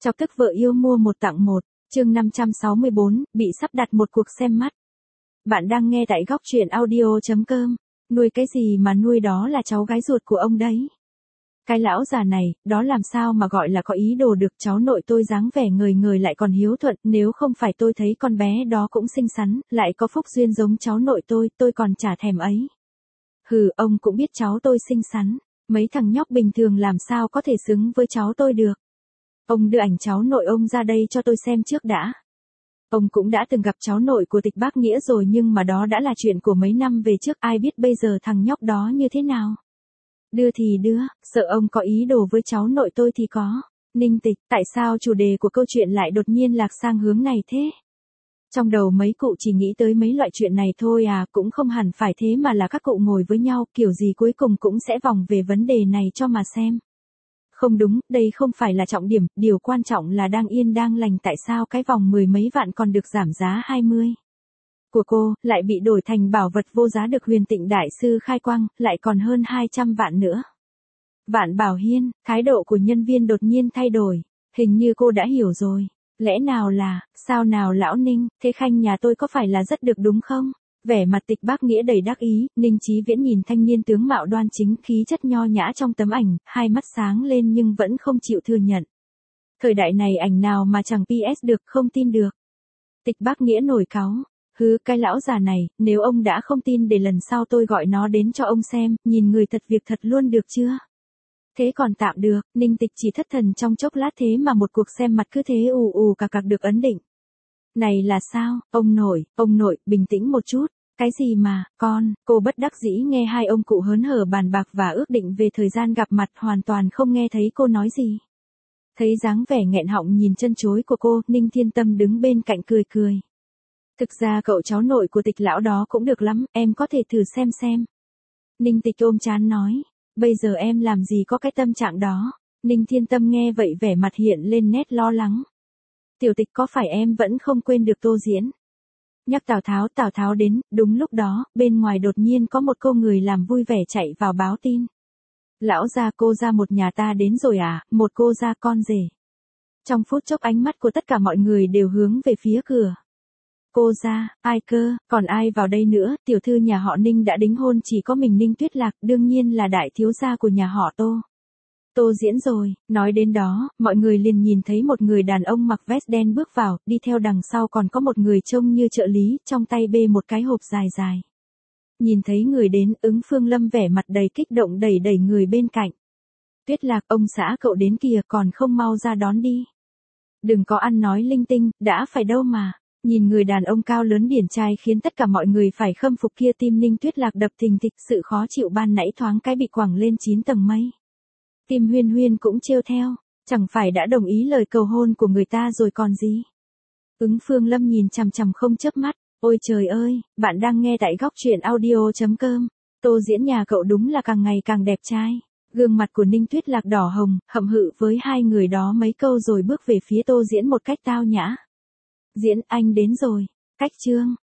Chọc tức vợ yêu mua một tặng một, chương 564, bị sắp đặt một cuộc xem mắt. Bạn đang nghe tại góc truyện audio.com. Nuôi cái gì mà nuôi, đó là cháu gái ruột của ông đấy. Cái lão già này, đó làm sao mà gọi là có ý đồ được. Cháu nội tôi dáng vẻ ngời ngời lại còn hiếu thuận, nếu không phải tôi thấy con bé đó cũng xinh xắn, lại có phúc duyên giống cháu nội tôi còn chả thèm ấy. Hừ, ông cũng biết cháu tôi xinh xắn, mấy thằng nhóc bình thường làm sao có thể xứng với cháu tôi được. Ông đưa ảnh cháu nội ông ra đây cho tôi xem trước đã. Ông cũng đã từng gặp cháu nội của Tịch Bác Nghĩa rồi, nhưng mà đó đã là chuyện của mấy năm về trước, ai biết bây giờ thằng nhóc đó như thế nào. Đưa thì đưa, sợ ông có ý đồ với cháu nội tôi thì có. Ninh Tịch, tại sao chủ đề của câu chuyện lại đột nhiên lạc sang hướng này thế? Trong đầu mấy cụ chỉ nghĩ tới mấy loại chuyện này thôi à, cũng không hẳn phải thế, mà là các cụ ngồi với nhau, kiểu gì cuối cùng cũng sẽ vòng về vấn đề này cho mà xem. Không đúng, đây không phải là trọng điểm, điều quan trọng là đang yên đang lành tại sao cái vòng 10 mấy vạn còn được giảm giá 20 của cô, lại bị đổi thành bảo vật vô giá được Huyền Tịnh Đại Sư khai quang, lại còn hơn 200 vạn nữa. Vạn Bảo Hiên, thái độ của nhân viên đột nhiên thay đổi, hình như cô đã hiểu rồi. Lẽ nào là, sao nào lão Ninh, thế khanh nhà tôi có phải là rất được đúng không? Vẻ mặt Tịch Bác Nghĩa đầy đắc ý, Ninh Chí Viễn nhìn thanh niên tướng mạo đoan chính, khí chất nho nhã trong tấm ảnh, hai mắt sáng lên nhưng vẫn không chịu thừa nhận. Thời đại này ảnh nào mà chẳng PS được, không tin được. Tịch Bác Nghĩa nổi cáu, hứ, cái lão già này, nếu ông đã không tin để lần sau tôi gọi nó đến cho ông xem, nhìn người thật việc thật luôn được chưa? Thế còn tạm được, Ninh Tịch chỉ thất thần trong chốc lát, thế mà một cuộc xem mặt cứ thế ù ù cạc cạc được ấn định. Này là sao, ông nội, bình tĩnh một chút. Cái gì mà, cô bất đắc dĩ nghe hai ông cụ hớn hở bàn bạc và ước định về thời gian gặp mặt, hoàn toàn không nghe thấy cô nói gì. Thấy dáng vẻ nghẹn họng nhìn chân chối của cô, Ninh Thiên Tâm đứng bên cạnh cười cười. Thực ra cậu cháu nội của Tịch lão đó cũng được lắm, em có thể thử xem. Ninh Tịch ôm trán nói, bây giờ em làm gì có cái tâm trạng đó. Ninh Thiên Tâm nghe vậy vẻ mặt hiện lên nét lo lắng. Tiểu Tịch, có phải em vẫn không quên được Tô Diễn? Nhắc Tào Tháo đến, đúng lúc đó, bên ngoài đột nhiên có một cô người làm vui vẻ chạy vào báo tin. Lão gia, cô gia một nhà ta đến rồi à, một cô gia con rể. Trong phút chốc ánh mắt của tất cả mọi người đều hướng về phía cửa. Cô gia, ai cơ, còn ai vào đây nữa, tiểu thư nhà họ Ninh đã đính hôn, chỉ có mình Ninh Tuyết Lạc, đương nhiên là đại thiếu gia của nhà họ Tô. Tô Diễn rồi, nói đến đó, mọi người liền nhìn thấy một người đàn ông mặc vest đen bước vào, đi theo đằng sau còn có một người trông như trợ lý, trong tay bê một cái hộp dài dài. Nhìn thấy người đến, Ứng Phương Lâm vẻ mặt đầy kích động đẩy người bên cạnh. Tuyết Lạc, ông xã cậu đến kìa, còn không mau ra đón đi. Đừng có ăn nói linh tinh, đã phải đâu mà. Nhìn người đàn ông cao lớn điển trai khiến tất cả mọi người phải khâm phục kia, tim Ninh Tuyết Lạc đập thình thịch, sự khó chịu ban nãy thoáng cái bị quẳng lên 9 tầng mây. Tim Huyên Huyên cũng trêu theo, chẳng phải đã đồng ý lời cầu hôn của người ta rồi còn gì. Ứng Phương Lâm nhìn chằm chằm không chớp mắt, ôi trời ơi, bạn đang nghe tại góc truyện audio.com. Tô Diễn nhà cậu đúng là càng ngày càng đẹp trai. Gương mặt của Ninh Tuyết Lạc đỏ hồng, hậm hự với hai người đó mấy câu rồi bước về phía Tô Diễn một cách tao nhã. Diễn, anh đến rồi. Cách trương,